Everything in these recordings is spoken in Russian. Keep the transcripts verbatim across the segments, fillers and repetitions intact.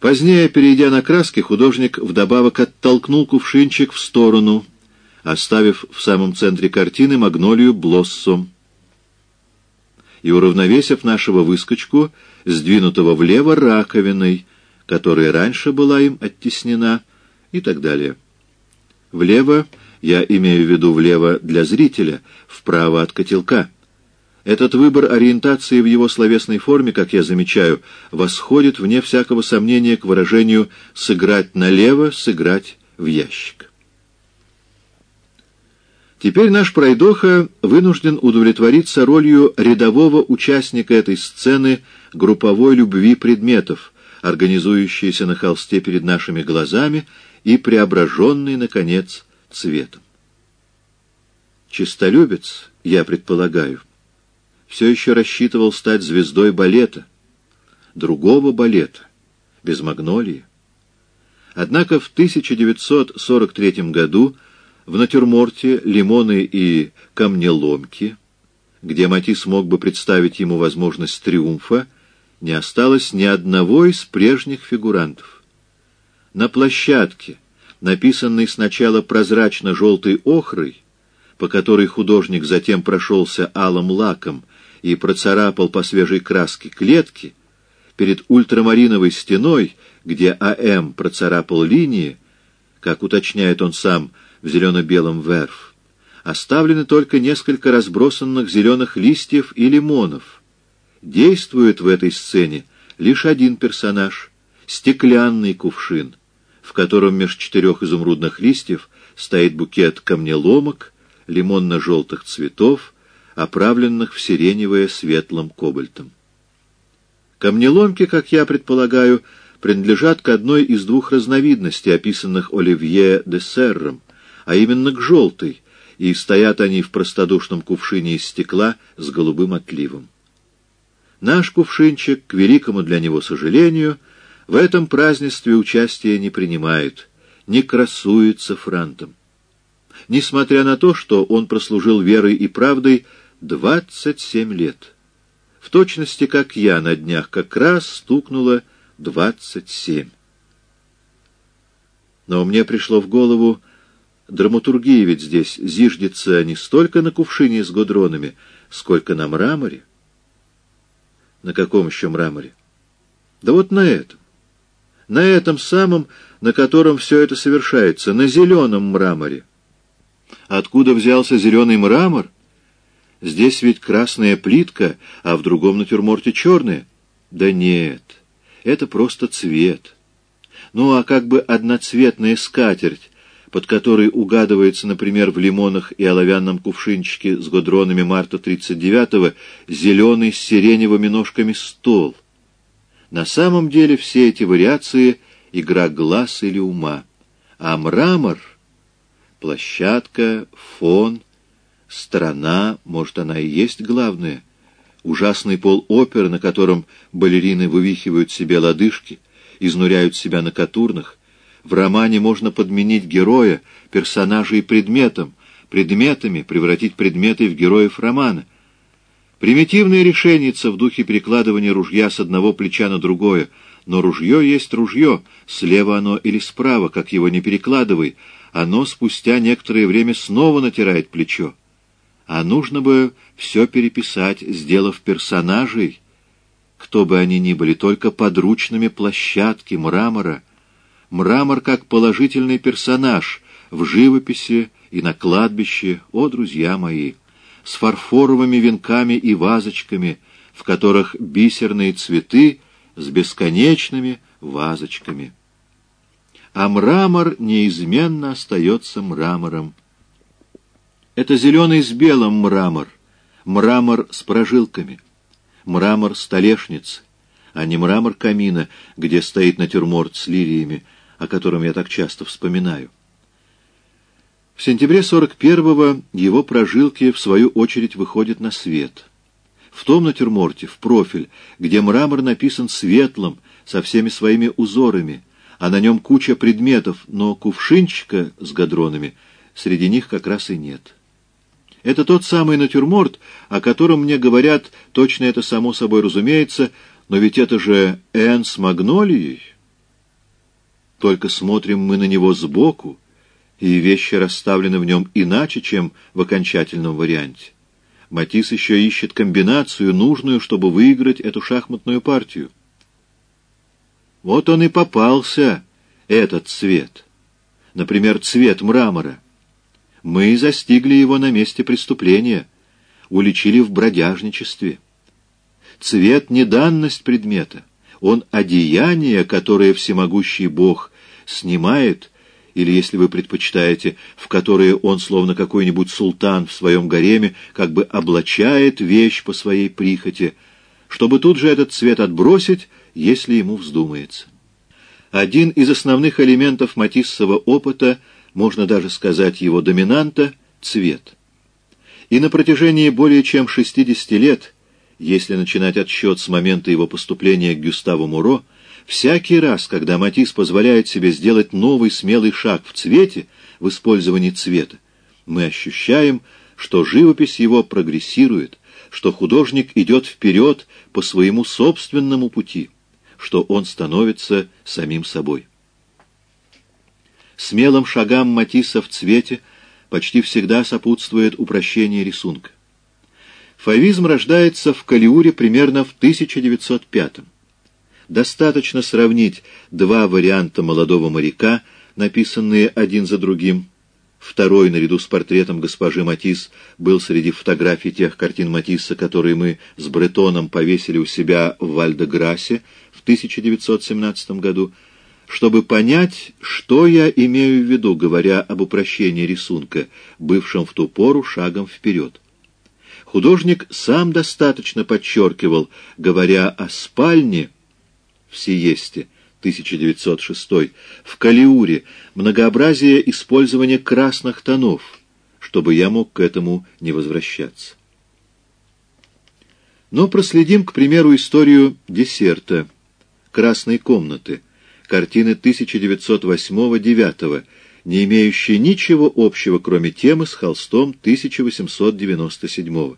Позднее, перейдя на краски, художник вдобавок оттолкнул кувшинчик в сторону, оставив в самом центре картины магнолию Блоссом. И, уравновесив нашего выскочку, сдвинутого влево раковиной, которая раньше была им оттеснена, и так далее. Влево, я имею в виду влево для зрителя, вправо от котелка. Этот выбор ориентации в его словесной форме, как я замечаю, восходит, вне всякого сомнения, к выражению «сыграть налево, сыграть в ящик». Теперь наш пройдоха вынужден удовлетвориться ролью рядового участника этой сцены групповой любви предметов, организующейся на холсте перед нашими глазами и преображенной, наконец, цветом. Чистолюбец, я предполагаю, все еще рассчитывал стать звездой балета, другого балета, без магнолии. Однако в тысяча девятьсот сорок третьем году в натюрморте «Лимоны и камнеломки», где Матисс мог бы представить ему возможность триумфа, не осталось ни одного из прежних фигурантов. На площадке, написанной сначала прозрачно-желтой охрой, по которой художник затем прошелся алым лаком и процарапал по свежей краске клетки, перед ультрамариновой стеной, где А.М. процарапал линии, как уточняет он сам в зелено-белом верф, оставлены только несколько разбросанных зеленых листьев и лимонов. Действует в этой сцене лишь один персонаж — стеклянный кувшин, в котором меж четырех изумрудных листьев стоит букет камнеломок, лимонно-желтых цветов, оправленных в сиреневое светлым кобальтом. Камнеломки, как я предполагаю, принадлежат к одной из двух разновидностей, описанных Оливье де Серром, а именно к желтой, и стоят они в простодушном кувшине из стекла с голубым отливом. Наш кувшинчик, к великому для него сожалению, в этом празднестве участия не принимает, не красуется франтом. Несмотря на то, что он прослужил верой и правдой двадцать семь лет. В точности, как я, на днях как раз стукнуло двадцать семь. Но мне пришло в голову, драматургия ведь здесь зиждется не столько на кувшине с гудронами, сколько на мраморе. На каком еще мраморе? Да вот на этом. На этом самом, на котором все это совершается, на зеленом мраморе. Откуда взялся зеленый мрамор? Здесь ведь красная плитка, а в другом натюрморте черная. Да нет, это просто цвет. Ну а как бы одноцветная скатерть, под которой угадывается, например, в лимонах и оловянном кувшинчике с гудронами марта тридцать девятого зеленый с сиреневыми ножками стол. На самом деле все эти вариации — игра глаз или ума. А мрамор — площадка, фон, сторона, может, она и есть главное. Ужасный пол оперы, на котором балерины вывихивают себе лодыжки, изнуряют себя на катурнах. В романе можно подменить героя, персонажей предметом, предметами превратить предметы в героев романа. Примитивное решеница в духе перекладывания ружья с одного плеча на другое, но ружье есть ружье, слева оно или справа, как его не перекладывай, оно спустя некоторое время снова натирает плечо. А нужно бы все переписать, сделав персонажей, кто бы они ни были, только подручными площадки, мрамора. Мрамор как положительный персонаж в живописи и на кладбище, о, друзья мои, с фарфоровыми венками и вазочками, в которых бисерные цветы с бесконечными вазочками. А мрамор неизменно остается мрамором. Это зеленый с белым мрамор, мрамор с прожилками, мрамор столешницы, а не мрамор камина, где стоит натюрморт с лилиями, о котором я так часто вспоминаю. В сентябре сорок первого его прожилки, в свою очередь, выходят на свет. В том натюрморте, в профиль, где мрамор написан светлым, со всеми своими узорами, а на нем куча предметов, но кувшинчика с гудронами среди них как раз и нет. Это тот самый натюрморт, о котором мне говорят, точно это само собой разумеется, но ведь это же Энн с магнолией. только смотрим мы на него сбоку, и вещи расставлены в нем иначе, чем в окончательном варианте. Матисс еще ищет комбинацию, нужную, чтобы выиграть эту шахматную партию. Вот он и попался, этот цвет. Например, цвет мрамора. Мы застигли его на месте преступления, уличили в бродяжничестве. Цвет — не данность предмета, он одеяние, которое всемогущий Бог снимает, или, если вы предпочитаете, в которое он, словно какой-нибудь султан в своем гареме, как бы облачает вещь по своей прихоти, чтобы тут же этот цвет отбросить, если ему вздумается. Один из основных элементов матиссового опыта, можно даже сказать его доминанта, — цвет. И на протяжении более чем шестидесяти лет, если начинать отсчет с момента его поступления к Гюставу Муро, всякий раз, когда Матисс позволяет себе сделать новый смелый шаг в цвете, в использовании цвета, мы ощущаем, что живопись его прогрессирует, что художник идет вперед по своему собственному пути, что он становится самим собой. Смелым шагам Матисса в цвете почти всегда сопутствует упрощение рисунка. Фавизм рождается в Калиуре примерно в тысяча девятьсот пятом. Достаточно сравнить два варианта молодого моряка, написанные один за другим. Второй, наряду с портретом госпожи Матисс, был среди фотографий тех картин Матисса, которые мы с Бретоном повесили у себя в Валь-де-Грасе в тысяча девятьсот семнадцатом году, чтобы понять, что я имею в виду, говоря об упрощении рисунка, бывшем в ту пору шагом вперед. Художник сам достаточно подчеркивал, говоря о спальне в Сиесте, тысяча девятьсот шестой, в Калиуре, многообразие использования красных тонов, чтобы я мог к этому не возвращаться. Но проследим, к примеру, историю десерта, «Красной комнаты», картины тысяча девятьсот восьмого-девятого, не имеющей ничего общего, кроме темы, с холстом тысяча восемьсот девяносто седьмого.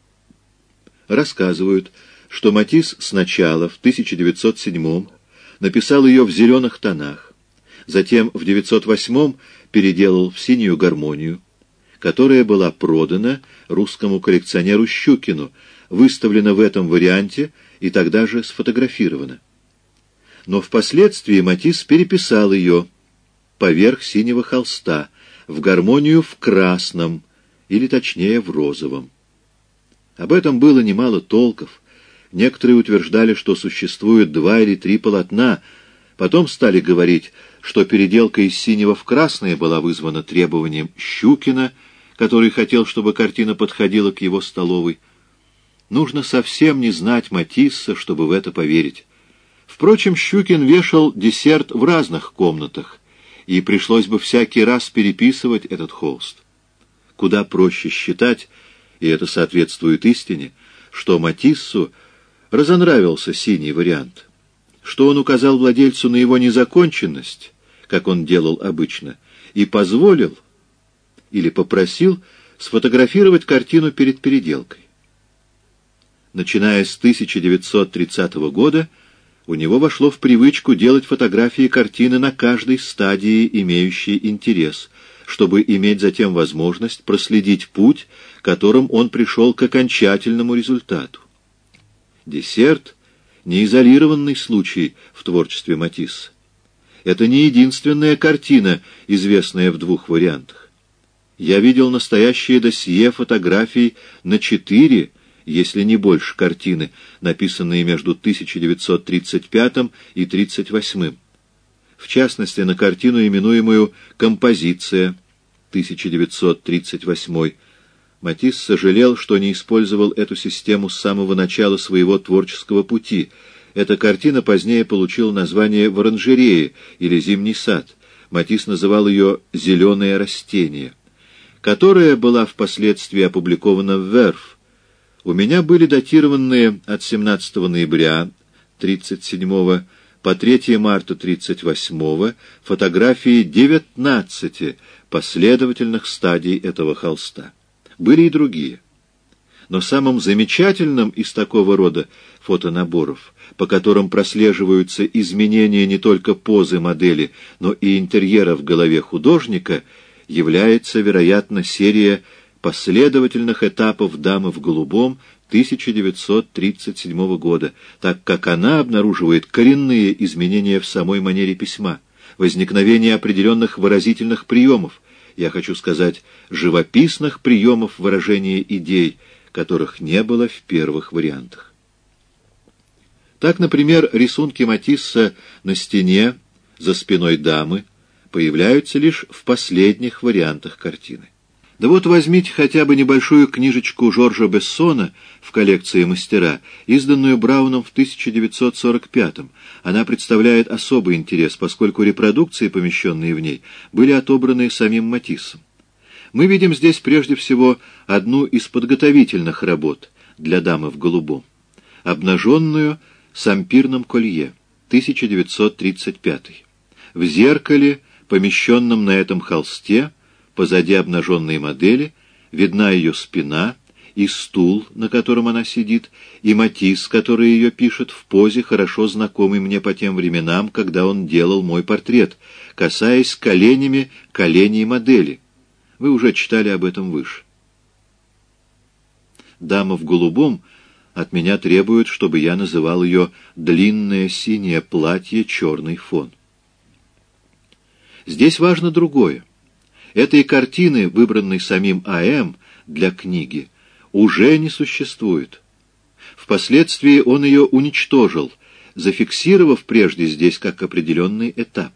Рассказывают, что Матисс сначала, в тысяча девятьсот седьмом, написал ее в зеленых тонах, затем в девятьсот восьмом переделал в синюю гармонию, которая была продана русскому коллекционеру Щукину, выставлена в этом варианте и тогда же сфотографирована. Но впоследствии Матисс переписал ее поверх синего холста в гармонию в красном, или точнее в розовом. Об этом было немало толков. Некоторые утверждали, что существует два или три полотна, потом стали говорить, что переделка из синего в красное была вызвана требованием Щукина, который хотел, чтобы картина подходила к его столовой. Нужно совсем не знать Матисса, чтобы в это поверить. Впрочем, Щукин вешал десерт в разных комнатах, и пришлось бы всякий раз переписывать этот холст. Куда проще считать, и это соответствует истине, что Матиссу разонравился синий вариант, что он указал владельцу на его незаконченность, как он делал обычно, и позволил или попросил сфотографировать картину перед переделкой. Начиная с тысяча девятьсот тридцатого года у него вошло в привычку делать фотографии картины на каждой стадии, имеющей интерес, чтобы иметь затем возможность проследить путь, которым он пришел к окончательному результату. Десерт — не изолированный случай в творчестве Матисса. Это не единственная картина, известная в двух вариантах. Я видел настоящее досье фотографий на четыре, если не больше, картины, написанные между тысяча девятьсот тридцать пятым и тридцать восьмым. В частности, на картину, именуемую «Композиция» тысяча девятьсот тридцать восьмой. Матисс сожалел, что не использовал эту систему с самого начала своего творческого пути. Эта картина позднее получила название «В оранжерее» или «Зимний сад». Матисс называл ее «Зеленое растение», которая была впоследствии опубликована в «Верф». У меня были датированные от семнадцатого ноября тридцать седьмого по третьего марта тридцать восьмого фотографии девятнадцати последовательных стадий этого холста. Были и другие. Но самым замечательным из такого рода фотонаборов, по которым прослеживаются изменения не только позы модели, но и интерьера в голове художника, является, вероятно, серия последовательных этапов «Дамы в голубом» тысяча девятьсот тридцать седьмого года, так как она обнаруживает коренные изменения в самой манере письма, возникновение определенных выразительных приемов, я хочу сказать, живописных приемов выражения идей, которых не было в первых вариантах. Так, например, рисунки Матисса на стене за спиной дамы появляются лишь в последних вариантах картины. Да вот возьмите хотя бы небольшую книжечку Жоржа Бессона в коллекции «Мастера», изданную Брауном в тысяча девятьсот сорок пятом. Она представляет особый интерес, поскольку репродукции, помещенные в ней, были отобраны самим Матиссом. Мы видим здесь прежде всего одну из подготовительных работ для «Дамы в голубом», обнаженную с ампирным колье, тысяча девятьсот тридцать пятый. В зеркале, помещенном на этом холсте, позади обнаженной модели, видна ее спина и стул, на котором она сидит, и Матисс, который ее пишет в позе, хорошо знакомой мне по тем временам, когда он делал мой портрет, касаясь коленями коленей модели. Вы уже читали об этом выше. «Дама в голубом» от меня требует, чтобы я называл ее «длинное синее платье, черный фон». Здесь важно другое. Этой картины, выбранной самим А М для книги, уже не существует. Впоследствии он ее уничтожил, зафиксировав прежде здесь как определенный этап.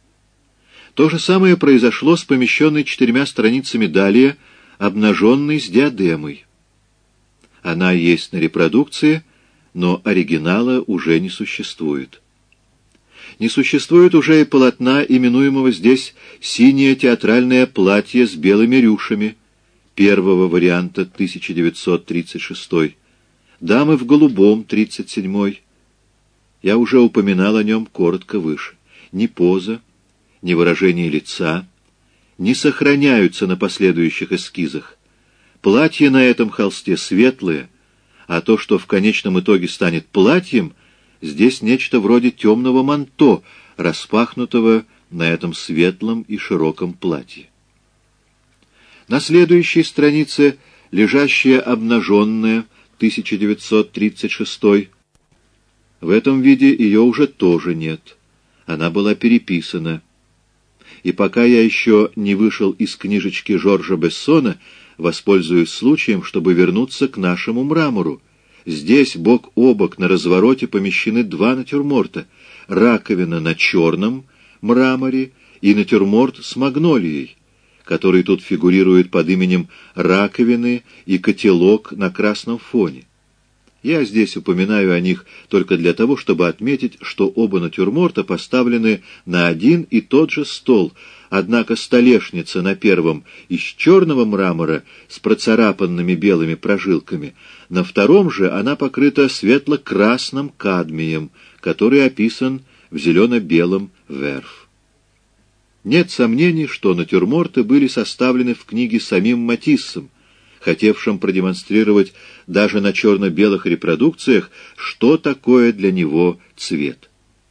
То же самое произошло с помещенной четырьмя страницами далее, обнаженной с диадемой. Она есть на репродукции, но оригинала уже не существует. Не существует уже и полотна, именуемого здесь «Синее театральное платье с белыми рюшами», первого варианта тысяча девятьсот тридцать шестой, «Дамы в голубом» тридцать седьмой. Я уже упоминал о нем коротко выше. Ни поза, ни выражение лица не сохраняются на последующих эскизах. Платье на этом холсте светлое, а то, что в конечном итоге станет платьем, здесь нечто вроде темного манто, распахнутого на этом светлом и широком платье. На следующей странице лежащая обнаженная, тысяча девятьсот тридцать шестой. В этом виде ее уже тоже нет. Она была переписана. И пока я еще не вышел из книжечки Жоржа Бессона, воспользуюсь случаем, чтобы вернуться к нашему мрамору. Здесь бок о бок на развороте помещены два натюрморта. Раковина на черном мраморе и натюрморт с магнолией, который тут фигурирует под именем раковины и котелок на красном фоне. Я здесь упоминаю о них только для того, чтобы отметить, что оба натюрморта поставлены на один и тот же стол, однако столешница на первом из черного мрамора с процарапанными белыми прожилками, на втором же она покрыта светло-красным кадмием, который описан в зелено-белом верф. Нет сомнений, что натюрморты были составлены в книге самим Матиссом, хотевшим продемонстрировать даже на черно-белых репродукциях, что такое для него цвет.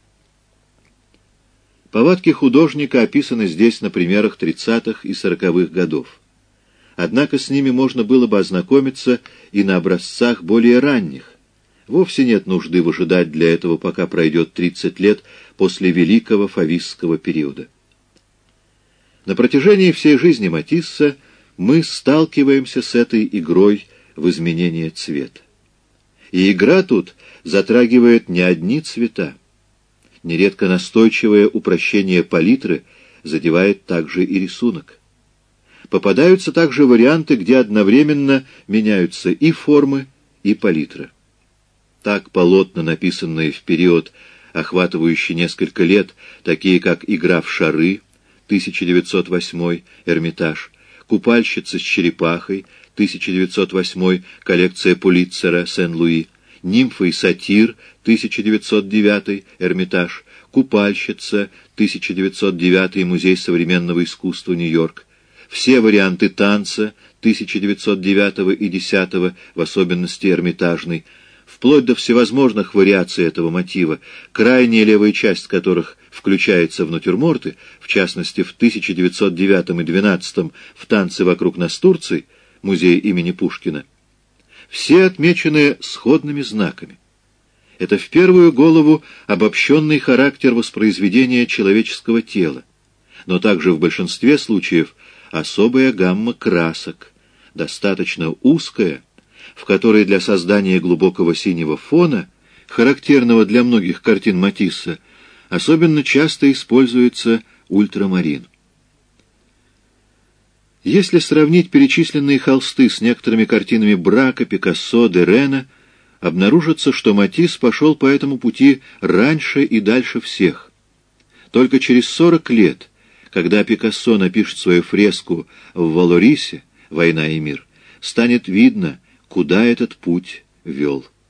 Повадки художника описаны здесь на примерах тридцатых и сороковых годов. Однако с ними можно было бы ознакомиться и на образцах более ранних. Вовсе нет нужды выжидать для этого, пока пройдет тридцать лет после великого фавистского периода. На протяжении всей жизни Матисса мы сталкиваемся с этой игрой в изменение цвета. И игра тут затрагивает не одни цвета. Нередко настойчивое упрощение палитры задевает также и рисунок. Попадаются также варианты, где одновременно меняются и формы, и палитра. Так полотна, написанные в период, охватывающий несколько лет, такие как «Игра в шары», тысяча девятьсот восьмой, Эрмитаж, «Купальщица с черепахой», тысяча девятьсот восьмой, коллекция Пулитцера, Сен-Луи, «Нимфа и сатир», тысяча девятьсот девятый, Эрмитаж, «Купальщица», тысяча девятьсот девятый, Музей современного искусства, Нью-Йорк, все варианты танца, тысяча девятьсот девятого и десятого, в особенности Эрмитажный, в вплоть до всевозможных вариаций этого мотива, крайняя левая часть которых включается в натюрморты, в частности, в тысяча девятьсот девятом и двенадцатом в «Танцы вокруг Настурций», музей имени Пушкина, все отмечены сходными знаками. Это в первую голову обобщенный характер воспроизведения человеческого тела, но также в большинстве случаев особая гамма красок, достаточно узкая, в которой для создания глубокого синего фона, характерного для многих картин Матисса, особенно часто используется ультрамарин. Если сравнить перечисленные холсты с некоторыми картинами Брака, Пикассо, де Рена, обнаружится, что Матисс пошел по этому пути раньше и дальше всех. Только через сорок лет, когда Пикассо напишет свою фреску в Валорисе «Война и мир», станет видно, куда этот путь вел.